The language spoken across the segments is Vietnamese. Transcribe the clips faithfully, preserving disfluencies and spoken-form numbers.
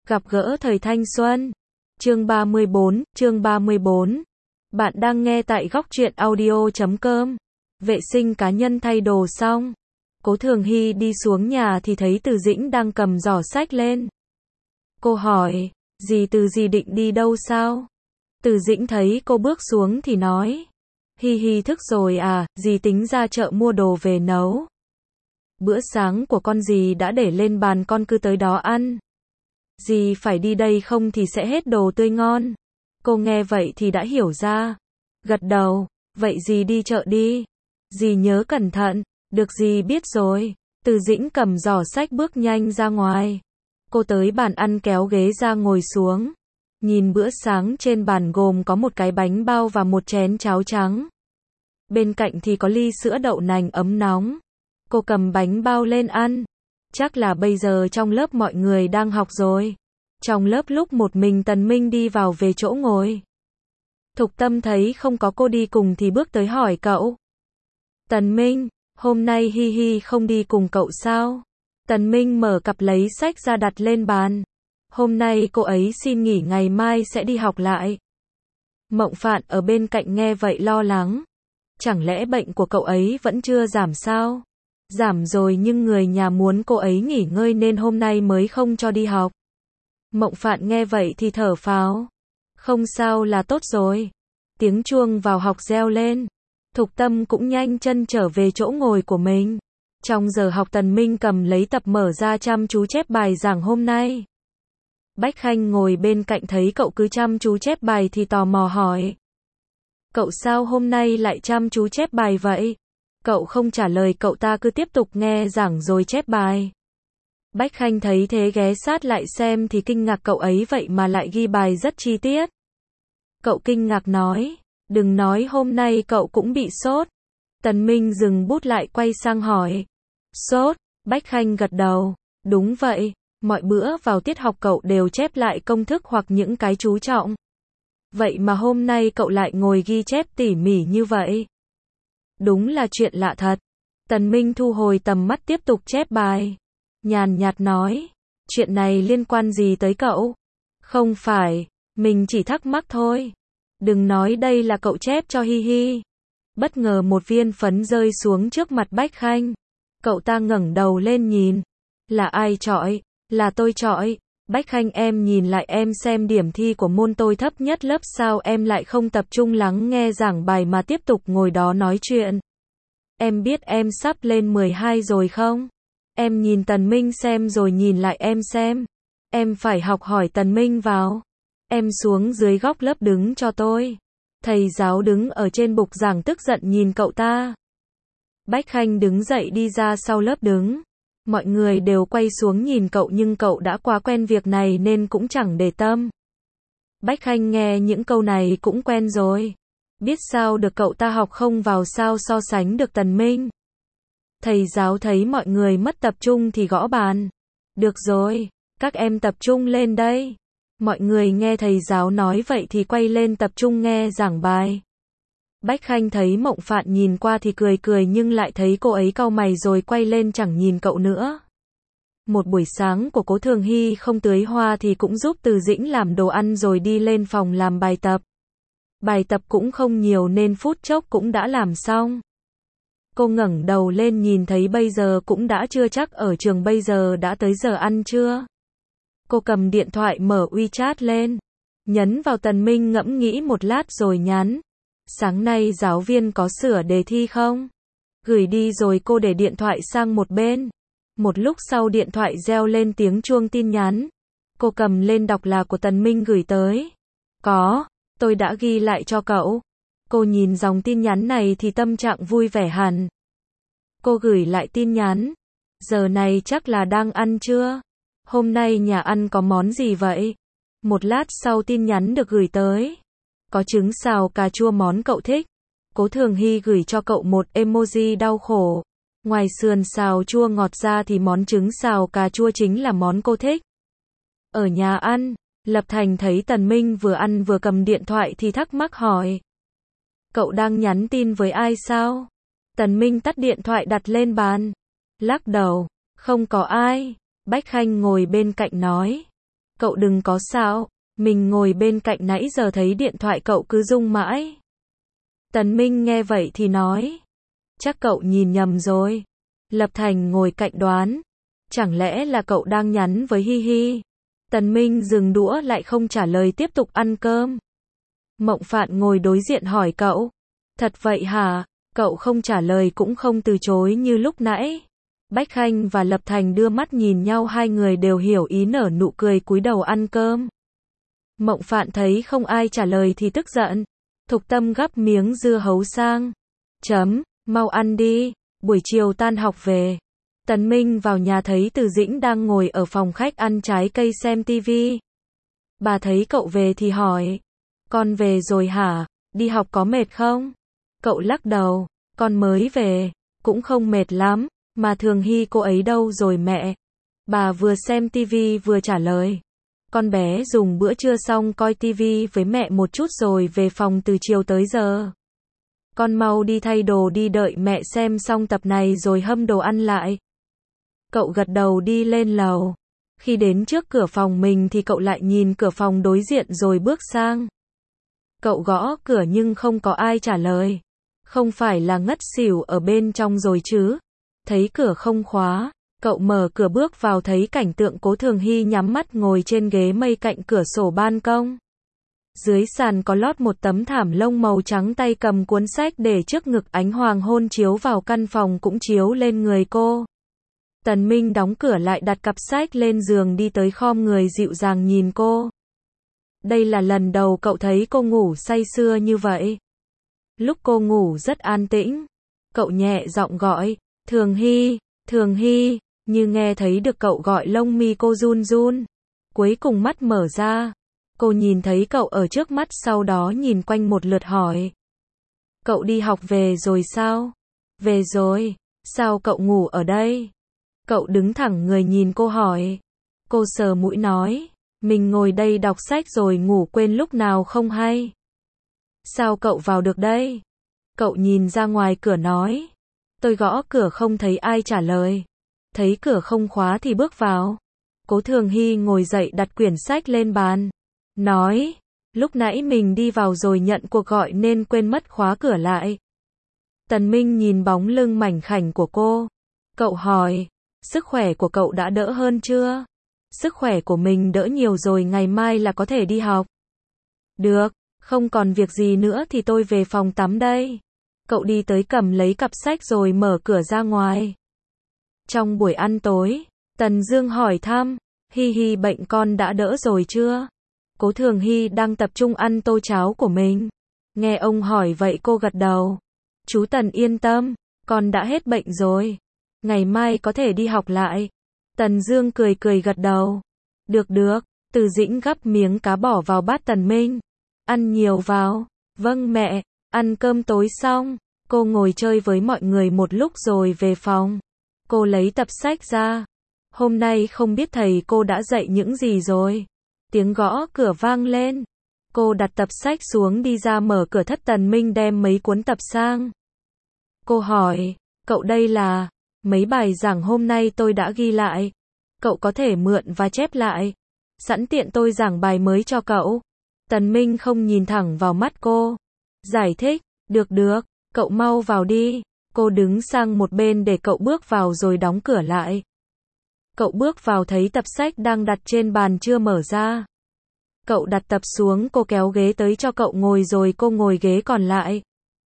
Gặp gỡ thời thanh xuân. Chương ba mươi bốn, chương ba mươi bốn. Bạn đang nghe tại góc truyện audio chấm com. Vệ sinh cá nhân thay đồ xong, Cố Thường Hy đi xuống nhà thì thấy Từ Dĩnh đang cầm giỏ sách lên. Cô hỏi, dì Từ dì định đi đâu sao? Từ Dĩnh thấy cô bước xuống thì nói, Hi Hi thức rồi à, dì tính ra chợ mua đồ về nấu. Bữa sáng của con dì đã để lên bàn, con cứ tới đó ăn. Dì phải đi đây không thì sẽ hết đồ tươi ngon. Cô nghe vậy thì đã hiểu ra. Gật đầu, vậy dì đi chợ đi. Dì nhớ cẩn thận. Được, dì biết rồi. Từ Dĩnh cầm giỏ sách bước nhanh ra ngoài. Cô tới bàn ăn kéo ghế ra ngồi xuống. Nhìn bữa sáng trên bàn gồm có một cái bánh bao và một chén cháo trắng. Bên cạnh thì có ly sữa đậu nành ấm nóng. Cô cầm bánh bao lên ăn. Chắc là bây giờ trong lớp mọi người đang học rồi. Trong lớp lúc một mình Tần Minh đi vào về chỗ ngồi. Thục Tâm thấy không có cô đi cùng thì bước tới hỏi cậu. Tần Minh, hôm nay Hi Hi không đi cùng cậu sao? Tần Minh mở cặp lấy sách ra đặt lên bàn. Hôm nay cô ấy xin nghỉ, ngày mai sẽ đi học lại. Mộng Phạn ở bên cạnh nghe vậy lo lắng. Chẳng lẽ bệnh của cậu ấy vẫn chưa giảm sao? Giảm rồi nhưng người nhà muốn cô ấy nghỉ ngơi nên hôm nay mới không cho đi học. Mộng Phạn nghe vậy thì thở phào. Không sao là tốt rồi. Tiếng chuông vào học reo lên. Thục Tâm cũng nhanh chân trở về chỗ ngồi của mình. Trong giờ học Tần Minh cầm lấy tập mở ra chăm chú chép bài giảng hôm nay. Bách Khanh ngồi bên cạnh thấy cậu cứ chăm chú chép bài thì tò mò hỏi. Cậu sao hôm nay lại chăm chú chép bài vậy? Cậu không trả lời, cậu ta cứ tiếp tục nghe giảng rồi chép bài. Bách Khanh thấy thế ghé sát lại xem thì kinh ngạc, cậu ấy vậy mà lại ghi bài rất chi tiết. Cậu kinh ngạc nói, đừng nói hôm nay cậu cũng bị sốt. Tần Minh dừng bút lại quay sang hỏi. Sốt? Bách Khanh gật đầu. Đúng vậy, mọi bữa vào tiết học cậu đều chép lại công thức hoặc những cái chú trọng. Vậy mà hôm nay cậu lại ngồi ghi chép tỉ mỉ như vậy. Đúng là chuyện lạ thật. Tần Minh thu hồi tầm mắt tiếp tục chép bài. Nhàn nhạt nói, chuyện này liên quan gì tới cậu? Không phải, mình chỉ thắc mắc thôi. Đừng nói đây là cậu chép cho Hi Hi. Bất ngờ một viên phấn rơi xuống trước mặt Bách Khanh. Cậu ta ngẩng đầu lên nhìn. Là ai chọi? Là tôi chọi. Bách Khanh, em nhìn lại em xem điểm thi của môn tôi thấp nhất lớp, sao em lại không tập trung lắng nghe giảng bài mà tiếp tục ngồi đó nói chuyện? Em biết em sắp lên mười hai rồi không? Em nhìn Tần Minh xem rồi nhìn lại em xem. Em phải học hỏi Tần Minh vào. Em xuống dưới góc lớp đứng cho tôi. Thầy giáo đứng ở trên bục giảng tức giận nhìn cậu ta. Bách Khanh đứng dậy đi ra sau lớp đứng. Mọi người đều quay xuống nhìn cậu nhưng cậu đã quá quen việc này nên cũng chẳng để tâm. Bách Khanh nghe những câu này cũng quen rồi. Biết sao được, cậu ta học không vào sao so sánh được Tần Minh. Thầy giáo thấy mọi người mất tập trung thì gõ bàn. Được rồi, các em tập trung lên đây. Mọi người nghe thầy giáo nói vậy thì quay lên tập trung nghe giảng bài. Bách Khanh thấy Mộng Phạn nhìn qua thì cười cười nhưng lại thấy cô ấy cau mày rồi quay lên chẳng nhìn cậu nữa. Một buổi sáng của Cố Thường Hy không tưới hoa thì cũng giúp Từ Dĩnh làm đồ ăn rồi đi lên phòng làm bài tập. Bài tập cũng không nhiều nên phút chốc cũng đã làm xong. Cô ngẩng đầu lên nhìn thấy bây giờ cũng đã trưa, chắc ở trường bây giờ đã tới giờ ăn trưa. Cô cầm điện thoại mở WeChat lên. Nhấn vào Tần Minh ngẫm nghĩ một lát rồi nhắn. Sáng nay giáo viên có sửa đề thi không? Gửi đi rồi cô để điện thoại sang một bên. Một lúc sau điện thoại reo lên tiếng chuông tin nhắn. Cô cầm lên đọc là của Tần Minh gửi tới. Có, tôi đã ghi lại cho cậu. Cô nhìn dòng tin nhắn này thì tâm trạng vui vẻ hẳn. Cô gửi lại tin nhắn. Giờ này chắc là đang ăn trưa. Hôm nay nhà ăn có món gì vậy? Một lát sau tin nhắn được gửi tới. Có trứng xào cà chua, món cậu thích. Cố Thường Hy gửi cho cậu một emoji đau khổ. Ngoài sườn xào chua ngọt ra thì món trứng xào cà chua chính là món cô thích. Ở nhà ăn, Lập Thành thấy Tần Minh vừa ăn vừa cầm điện thoại thì thắc mắc hỏi. Cậu đang nhắn tin với ai sao? Tần Minh tắt điện thoại đặt lên bàn. Lắc đầu, không có ai. Bách Khanh ngồi bên cạnh nói. Cậu đừng có xạo, mình ngồi bên cạnh nãy giờ thấy điện thoại cậu cứ rung mãi. Tần Minh nghe vậy thì nói, chắc cậu nhìn nhầm rồi. Lập Thành ngồi cạnh đoán, chẳng lẽ là cậu đang nhắn với Hi Hi. Tần Minh dừng đũa lại không trả lời tiếp tục ăn cơm. Mộng Phạn ngồi đối diện hỏi cậu, thật vậy hả? Cậu không trả lời cũng không từ chối như lúc nãy. Bách Khanh và Lập Thành đưa mắt nhìn nhau, hai người đều hiểu ý nở nụ cười cúi đầu ăn cơm. Mộng Phạn thấy không ai trả lời thì tức giận. Thục Tâm gắp miếng dưa hấu sang. Chấm, mau ăn đi, buổi chiều tan học về. Tần Minh vào nhà thấy Từ Dĩnh đang ngồi ở phòng khách ăn trái cây xem tivi. Bà thấy cậu về thì hỏi, con về rồi hả, đi học có mệt không? Cậu lắc đầu, con mới về, cũng không mệt lắm, mà Thường Hy cô ấy đâu rồi mẹ? Bà vừa xem tivi vừa trả lời, con bé dùng bữa trưa xong coi tivi với mẹ một chút rồi về phòng từ chiều tới giờ. Con mau đi thay đồ đi, đợi mẹ xem xong tập này rồi hâm đồ ăn lại. Cậu gật đầu đi lên lầu. Khi đến trước cửa phòng mình thì cậu lại nhìn cửa phòng đối diện rồi bước sang. Cậu gõ cửa nhưng không có ai trả lời. Không phải là ngất xỉu ở bên trong rồi chứ? Thấy cửa không khóa, cậu mở cửa bước vào thấy cảnh tượng Cố Thường Hy nhắm mắt ngồi trên ghế mây cạnh cửa sổ ban công. Dưới sàn có lót một tấm thảm lông màu trắng, tay cầm cuốn sách để trước ngực, ánh hoàng hôn chiếu vào căn phòng cũng chiếu lên người cô. Tần Minh đóng cửa lại, đặt cặp sách lên giường, đi tới khom người dịu dàng nhìn cô. Đây là lần đầu cậu thấy cô ngủ say sưa như vậy. Lúc cô ngủ rất an tĩnh. Cậu nhẹ giọng gọi, Thường Hy, Thường Hy, như nghe thấy được cậu gọi, lông mi cô run run. Cuối cùng mắt mở ra. Cô nhìn thấy cậu ở trước mắt, sau đó nhìn quanh một lượt hỏi. Cậu đi học về rồi sao? Về rồi. Sao cậu ngủ ở đây? Cậu đứng thẳng người nhìn cô hỏi. Cô sờ mũi nói, mình ngồi đây đọc sách rồi ngủ quên lúc nào không hay. Sao cậu vào được đây? Cậu nhìn ra ngoài cửa nói. Tôi gõ cửa không thấy ai trả lời. Thấy cửa không khóa thì bước vào. Cố Thường Hy ngồi dậy đặt quyển sách lên bàn. Nói, lúc nãy mình đi vào rồi nhận cuộc gọi nên quên mất khóa cửa lại. Tần Minh nhìn bóng lưng mảnh khảnh của cô. Cậu hỏi, sức khỏe của cậu đã đỡ hơn chưa? Sức khỏe của mình đỡ nhiều rồi, ngày mai là có thể đi học. Được, không còn việc gì nữa thì tôi về phòng tắm đây. Cậu đi tới cầm lấy cặp sách rồi mở cửa ra ngoài. Trong buổi ăn tối, Tần Dương hỏi thăm, Hi Hi bệnh con đã đỡ rồi chưa? Cố Thường Hy đang tập trung ăn tô cháo của mình. Nghe ông hỏi vậy cô gật đầu. Chú Tần yên tâm, con đã hết bệnh rồi. Ngày mai có thể đi học lại. Tần Dương cười cười gật đầu. Được được, Từ Dĩnh gắp miếng cá bỏ vào bát Tần Minh. Ăn nhiều vào. Vâng mẹ. Ăn cơm tối xong, cô ngồi chơi với mọi người một lúc rồi về phòng. Cô lấy tập sách ra. Hôm nay không biết thầy cô đã dạy những gì rồi. Tiếng gõ cửa vang lên. Cô đặt tập sách xuống đi ra mở cửa, thất Tần Minh đem mấy cuốn tập sang. Cô hỏi, cậu đây là mấy bài giảng hôm nay tôi đã ghi lại. Cậu có thể mượn và chép lại. Sẵn tiện tôi giảng bài mới cho cậu. Tần Minh không nhìn thẳng vào mắt cô. Giải thích, được được, cậu mau vào đi. Cô đứng sang một bên để cậu bước vào rồi đóng cửa lại. Cậu bước vào thấy tập sách đang đặt trên bàn chưa mở ra. Cậu đặt tập xuống, cô kéo ghế tới cho cậu ngồi rồi cô ngồi ghế còn lại.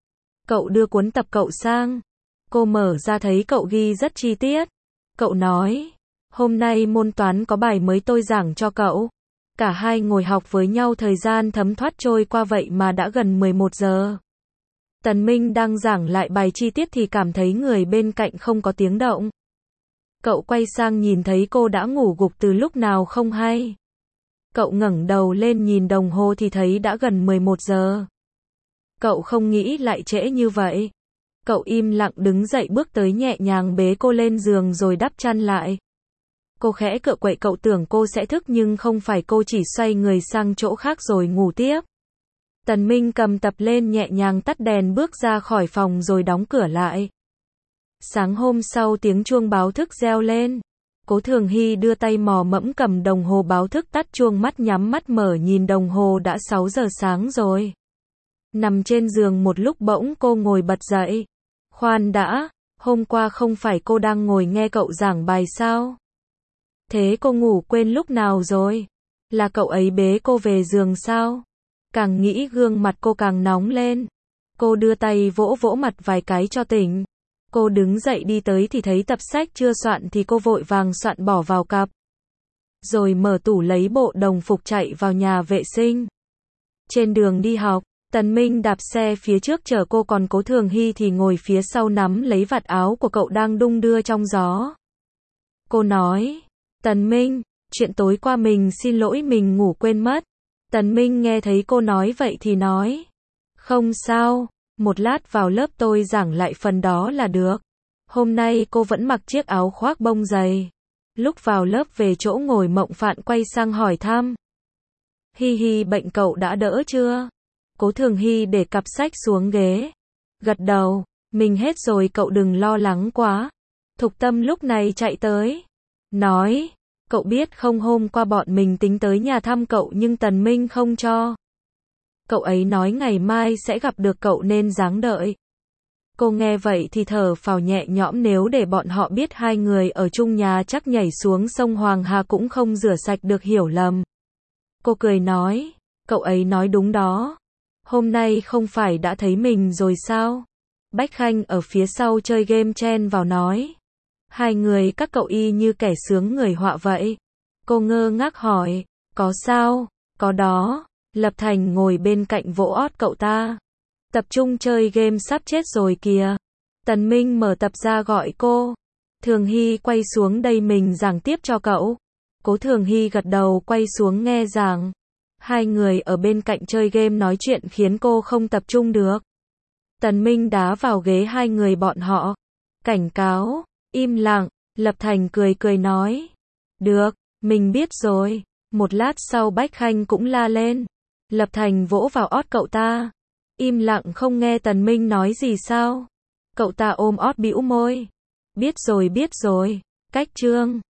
Cậu đưa cuốn tập cậu sang. Cô mở ra thấy cậu ghi rất chi tiết. Cậu nói, hôm nay môn toán có bài mới tôi giảng cho cậu. Cả hai ngồi học với nhau, thời gian thấm thoát trôi qua vậy mà đã gần mười một giờ. Tần Minh đang giảng lại bài chi tiết thì cảm thấy người bên cạnh không có tiếng động. Cậu quay sang nhìn thấy cô đã ngủ gục từ lúc nào không hay. Cậu ngẩng đầu lên nhìn đồng hồ thì thấy đã gần mười một giờ. Cậu không nghĩ lại trễ như vậy. Cậu im lặng đứng dậy bước tới nhẹ nhàng bế cô lên giường rồi đắp chăn lại. Cô khẽ cựa quậy, cậu tưởng cô sẽ thức nhưng không phải, cô chỉ xoay người sang chỗ khác rồi ngủ tiếp. Tần Minh cầm tập lên nhẹ nhàng tắt đèn bước ra khỏi phòng rồi đóng cửa lại. Sáng hôm sau tiếng chuông báo thức reo lên. Cố Thường Hy đưa tay mò mẫm cầm đồng hồ báo thức tắt chuông, mắt nhắm mắt mở nhìn đồng hồ đã sáu giờ sáng rồi. Nằm trên giường một lúc bỗng cô ngồi bật dậy. Khoan đã, hôm qua không phải cô đang ngồi nghe cậu giảng bài sao? Thế cô ngủ quên lúc nào rồi? Là cậu ấy bế cô về giường sao? Càng nghĩ gương mặt cô càng nóng lên. Cô đưa tay vỗ vỗ mặt vài cái cho tỉnh. Cô đứng dậy đi tới thì thấy tập sách chưa soạn thì cô vội vàng soạn bỏ vào cặp. Rồi mở tủ lấy bộ đồng phục chạy vào nhà vệ sinh. Trên đường đi học, Tần Minh đạp xe phía trước chở cô, còn Cố Thường Hy thì ngồi phía sau nắm lấy vạt áo của cậu đang đung đưa trong gió. Cô nói, Tần Minh, chuyện tối qua mình xin lỗi, mình ngủ quên mất. Tần Minh nghe thấy cô nói vậy thì nói, không sao, một lát vào lớp tôi giảng lại phần đó là được. Hôm nay cô vẫn mặc chiếc áo khoác bông dày. Lúc vào lớp về chỗ ngồi, Mộng Phạn quay sang hỏi thăm. Hi hi, bệnh cậu đã đỡ chưa? Cố Thường Hy để cặp sách xuống ghế. Gật đầu, mình hết rồi, cậu đừng lo lắng quá. Thục Tâm lúc này chạy tới. Nói, cậu biết không, hôm qua bọn mình tính tới nhà thăm cậu nhưng Tần Minh không cho. Cậu ấy nói ngày mai sẽ gặp được cậu nên ráng đợi. Cô nghe vậy thì thở phào nhẹ nhõm, nếu để bọn họ biết hai người ở chung nhà chắc nhảy xuống sông Hoàng Hà cũng không rửa sạch được hiểu lầm. Cô cười nói, cậu ấy nói đúng đó. Hôm nay không phải đã thấy mình rồi sao? Bách Khanh ở phía sau chơi game chen vào nói. Hai người các cậu y như kẻ sướng người họa vậy. Cô ngơ ngác hỏi, có sao? Có đó. Lập Thành ngồi bên cạnh vỗ ót cậu ta. Tập trung chơi game sắp chết rồi kìa. Tần Minh mở tập ra gọi cô. Thường Hy quay xuống đây mình giảng tiếp cho cậu. Cố Thường Hy gật đầu quay xuống nghe giảng. Hai người ở bên cạnh chơi game nói chuyện khiến cô không tập trung được. Tần Minh đá vào ghế hai người bọn họ. Cảnh cáo, im lặng. Lập Thành cười cười nói. Được, mình biết rồi. Một lát sau Bách Khanh cũng la lên. Lập Thành vỗ vào ót cậu ta. Im lặng không nghe Tần Minh nói gì sao? Cậu ta ôm ót bĩu môi. Biết rồi biết rồi. Cách chương